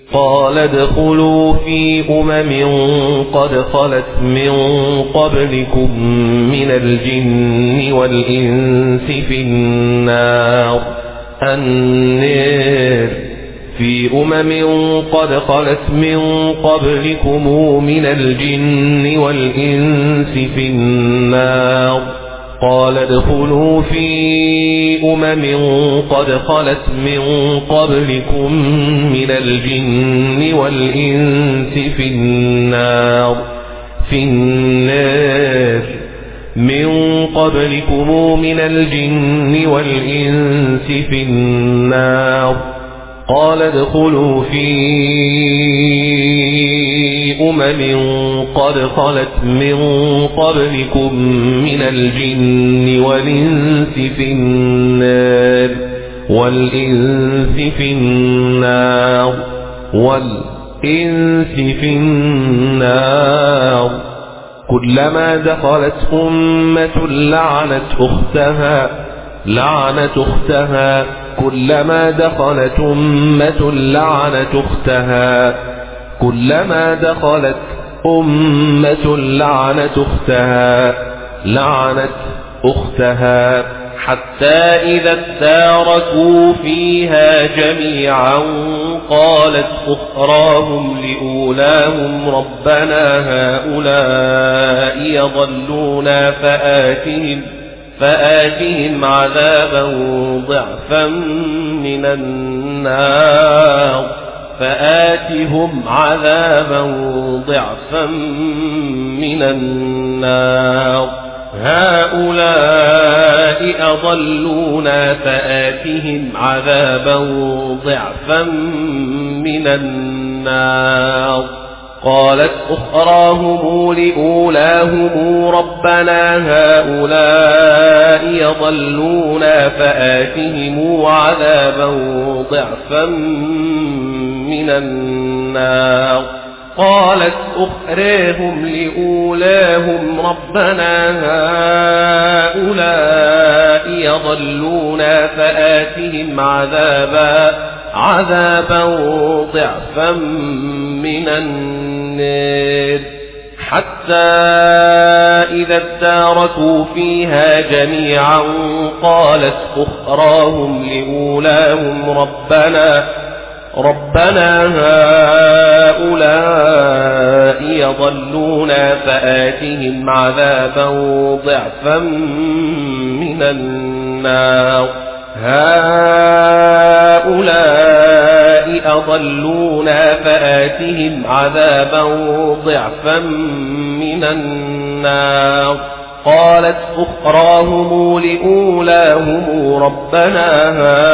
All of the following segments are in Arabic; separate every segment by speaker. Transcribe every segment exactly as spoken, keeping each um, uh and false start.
Speaker 1: قال ادخلوا في أمم قد خلت من قبلكم من الجن والإنس في النار النار في أمم قد خلت من قبلكم من الجن والإنس في النار قال ادخلوا في أمم قد خلت من قبلكم من الجن والإنس في النار في النار من قبلكم من الجن والإنس في النار قال ادخلوا في أمم قد خلت من قبلكم من الجن والإنس في النار والإنس في النار والإنس في النار كلما دخلت أمة لعنت أختها لعنت أختها كلما دخلت أمة لعنت أختها كلما دخلت أمة لعنت أختها لعنت أختها حتى إذا اداركوا فيها جميعا قالت أخراهم لأولاهم ربنا هؤلاء يضلونا فآتهم فآتهم عذابا ضعفا من النار فآتهم عذابا ضعفا من النار هؤلاء أضلونا فآتهم عذابا ضعفا من النار قالت أخراهم لأولاهم ربنا هؤلاء يضلونا فآتهم عذابا ضعفا من النار قالت أخراهم لأولاهم ربنا هؤلاء يضلونا فآتهم عذابا عذابا ضعفا من النار حتى إذا اداركوا فيها جميعا قالت أخراهم لأولاهم ربنا ربنا هؤلاء يضلونا فآتهم عذابا ضعفا من النار هؤلاء أضلونا فآتهم عذابا ضعفا من النار قالت أخراهم لأولاهم ربنا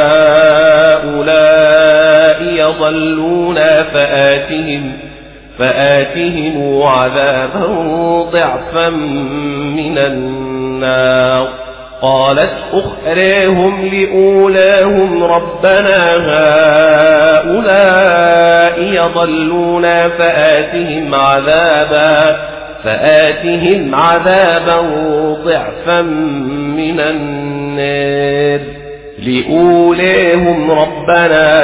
Speaker 1: هؤلاء يضلونا فآتهم فآتهم عذابا ضعفا من النار قالت أخراهم لأولاهم ربنا هؤلاء يضلونا فآتهم عذابا فآتهم عذابا ضعفا من النار لأولاهم ربنا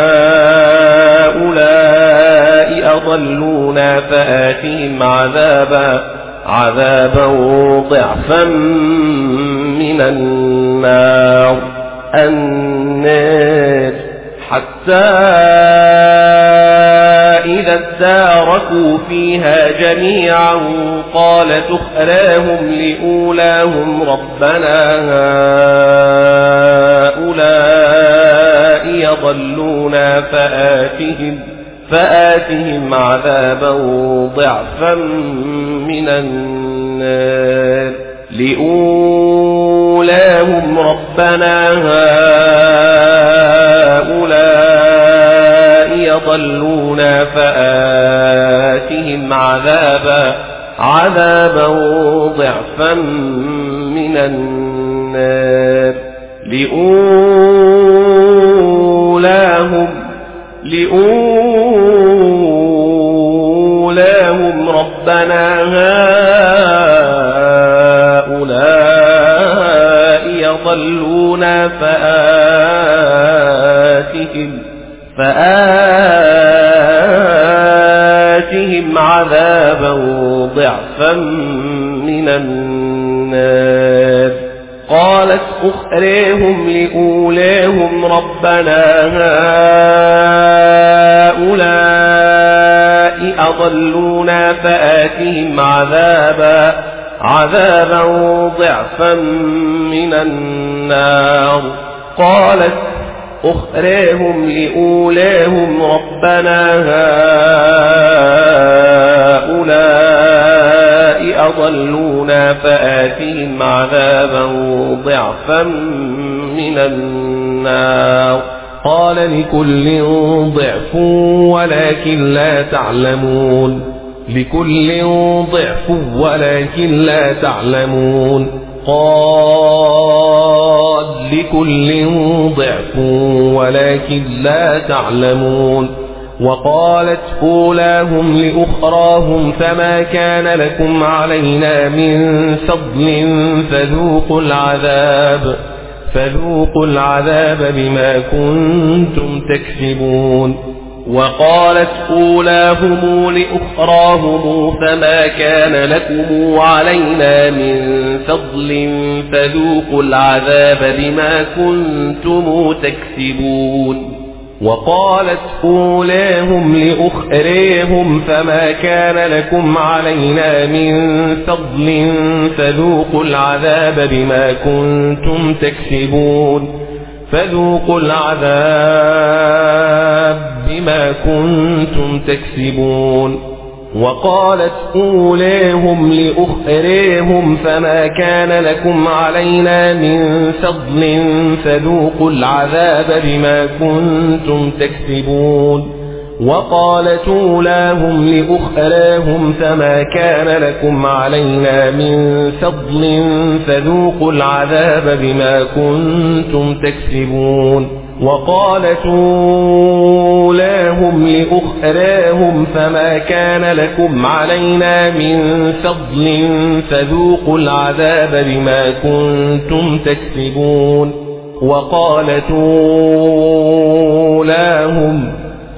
Speaker 1: هؤلاء أضلونا فآتهم عذابا عذابا ضعفا من النار النار حتى إذا اداركوا فيها جميعا قالت أخراهم لأولاهم ربنا هؤلاء يضلونا فآتهم فآتهم عذابا ضعفا من النار لأولاهم ربنا هؤلاء يضلونا فآتهم عذابا عذابا ضعفا من النار لأولاهم لأولاهم ربنا هؤلاء يضلونا فآتهم فآتهم عذابا ضعفا من النار. قالت أخريهم لأولاهم ربنا هؤلاء أضلونا فآتهم عذابا عذابا ضعفا من النار. قالت أخريهم لأولاهم ربنا هؤلاء أضلونا فآتهم عذابا ضعفا من النار.
Speaker 2: قال لكل ضعف ولكن لا تعلمون لكل ضعف ولكن لا تعلمون. قال لكل ضعف ولكن لا تعلمون. وقالت أولاهم لأخراهم فما كان لكم علينا من فضل فذوقوا العذاب فذوقوا العذاب بما كنتم تكسبون.
Speaker 1: وقالت أولاهم لأخراهم فما كان لكم علينا من فضل فذوقوا العذاب بما كنتم تكسبون.
Speaker 2: وقالت أولاهم لأخريهم فما كان لكم علينا من فضل فذوقوا العذاب بما كنتم تكسبون فذوقوا العذاب بما كنتم تكسبون. وقالت أولاهم لأخريهم فما كان لكم علينا من فضل فذوقوا العذاب بما كنتم تكسبون. وقالت أولاهم لأخراهم فما كان لكم علينا من فضل فذوقوا العذاب بما كنتم تكسبون. وقالت أولاهم لأخراهم فما كان لكم علينا من فضل فذوقوا العذاب بما كنتم تكسبون. وقالت أولاهم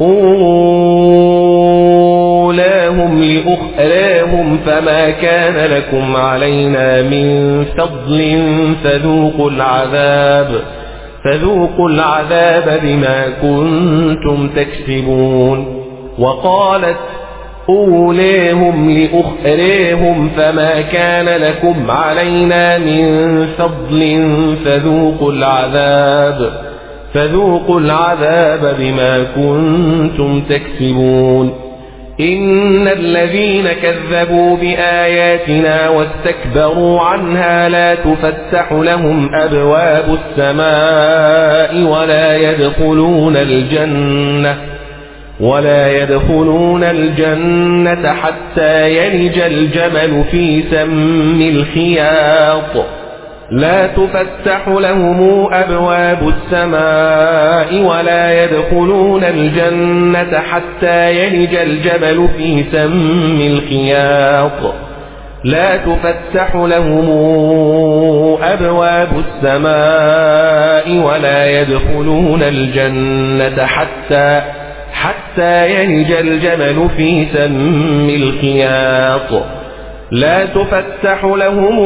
Speaker 2: أولاهم لأخراهم فما كان لكم علينا من فضل فذوقوا العذاب فذوقوا العذاب بما كنتم تكسبون. وقالت أولاهم لأخراهم فما كان لكم علينا من فضل فذوقوا العذاب فذوقوا العذاب بما كنتم تكسبون. إن الذين كذبوا بآياتنا واستكبروا عنها لا تفتح لهم أبواب السماء ولا يدخلون الجنة ولا يدخلون الجنة حتى يلج الجمل في سم الخياط. لا تفتح لهم أبواب السماء ولا يدخلون الجنة حتى يلج الجمل في سم الخياط. لا تفتح لهم أبواب السماء ولا يدخلون الجنة حتى حتى يلج الجمل في سم الخياط. لا تفتح لهم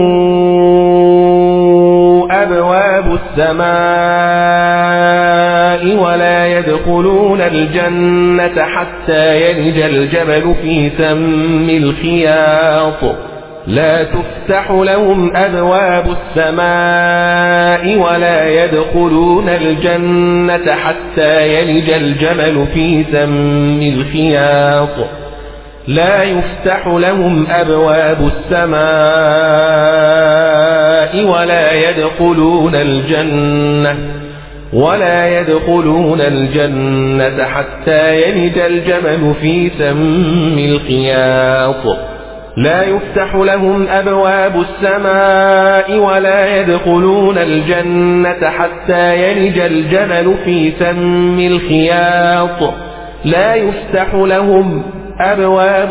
Speaker 2: أبواب السماء ولا يدخلون الجنة حتى يلج الجمل في سم الخياط. لا تفتح لهم أبواب السماء ولا يدخلون الجنة حتى يلج الجمل في سم الخياط. لا يفتح لهم أبواب السماء ولا يدخلون الجنة ولا يدخلون الجنة حتى يلج الجمل في سم الخياط. لا يفتح لهم أبواب السماء ولا يدخلون الجنة حتى يلج الجمل في سم الخياط. لا يفتح لهم أبواب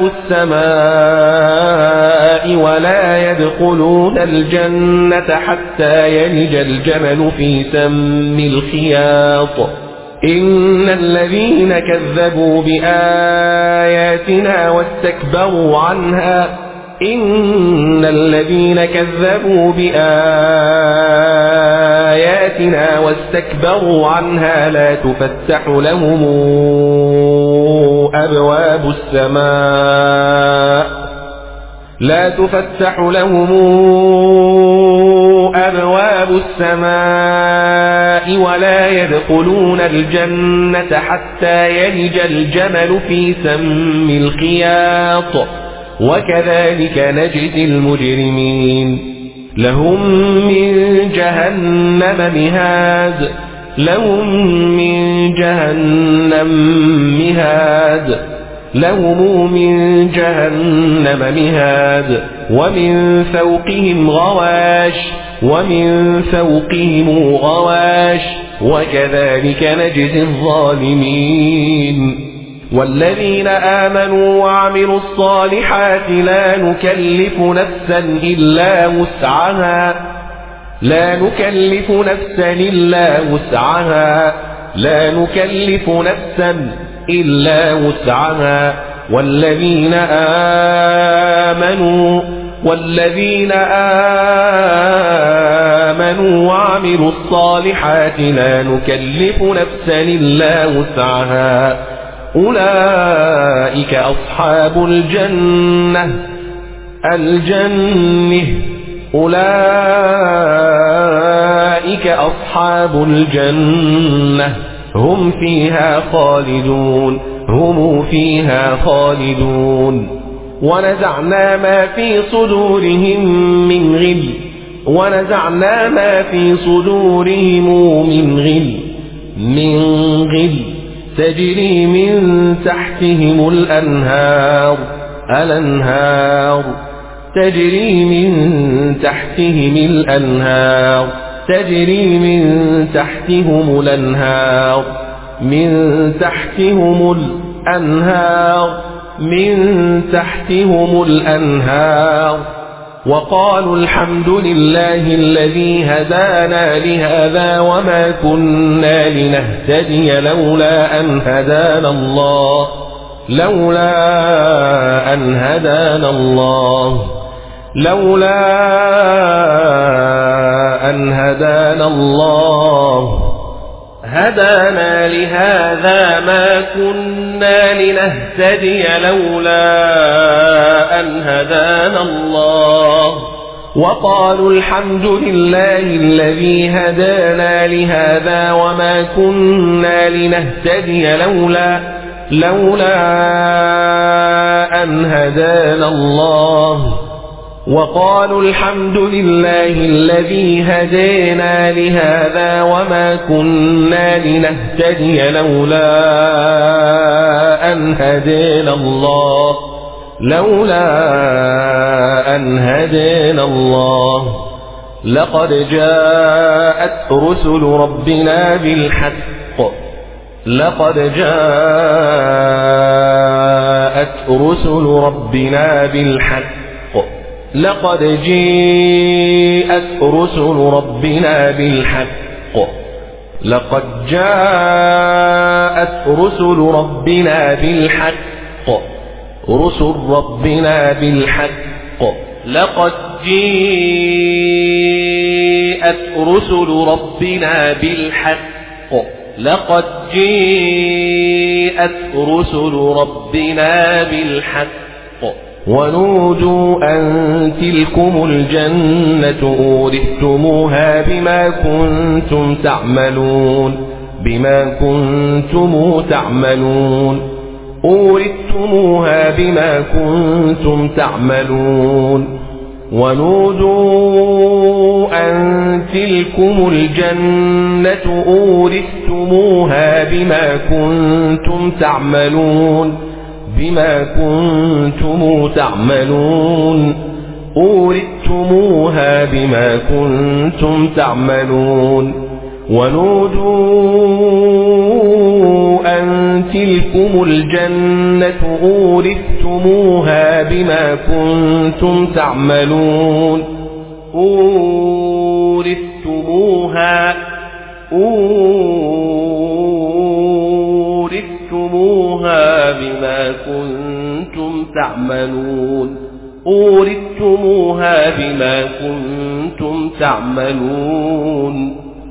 Speaker 2: السماء ولا يدخلون الجنة حتى يلج الجمل في سم الخياط. إن الذين كذبوا بآياتنا واستكبروا عنها إن الذين كذبوا بآياتنا واستكبروا عنها لا تفتح لهم أبواب السماء لا تفتح لهم أبواب السماء ولا يدخلون الجنة حتى يلج الجمل في سم الخياط وكذلك نجزي المجرمين لهم من جهنم مهاد لهم من جهنم مهاد لهم من جهنم مهاد ومن فوقهم غواش ومن فوقهم غواش وكذلك نجزي الظالمين والذين آمنوا وعملوا الصالحات لا نكلف نفسا إلا وسعها لا نكلف نفسا إلا وسعها لا نكلف نفسا إلا وسعها والذين آمنوا والذين آمنوا وعملوا الصالحات لا نكلف نفسا إلا وسعها أولئك أصحاب الجنة الجنة أولئك أصحاب الجنة هم فيها خالدون هم فيها خالدون ونزعنا ما في صدورهم من غل ونزعنا ما في صدورهم من غل من غل تجري من تحتهم الأنهار الأنهار تجري من تحتهم الأنهار تجري من تحتهم الأنهار من تحتهم الأنهار من تحتهم الأنهار وقالوا الحمد لله الذي هدانا لهذا وما كنا لنهتدي لولا أن هدانا الله لولا أن هدانا الله لولا أن هدانا الله هدانا لهذا ما كنا لنهتدي لولا أن هدانا الله وقالوا الحمد لله الذي هدانا لهذا وما كنا لنهتدي لولا لولا أن هدانا الله وقالوا الحمد لله الذي هدانا لهذا وما كنا لنهتدي لولا أن هدانا الله لولا أن هدانا الله لقد جاءت رسل ربنا بالحق لقد جاءت رسل ربنا بالحق لقد جاءت رسل ربنا بالحق لقد جاءت رسل ربنا بالحق رسل ربنا بالحق لقد جاءت رسل ربنا بالحق لقد جاءت رسل ربنا بالحق ونودوا أن تلكم الجنة أورثتموها بما كنتم تعملون بما كنتم تعملون أورثتموها بما كنتم تعملون ونودوا أن تلكم الجنة أورثتموها بما كنتم تعملون بما كنتم تعملون أورثتموها بما كنتم تعملون ونودوا أن تلكم الجنة أورثتموها بما كنتم تعملون أورثتموها أورثتموها
Speaker 1: بما كنتم تعملون أورثتموها بما كنتم تعملون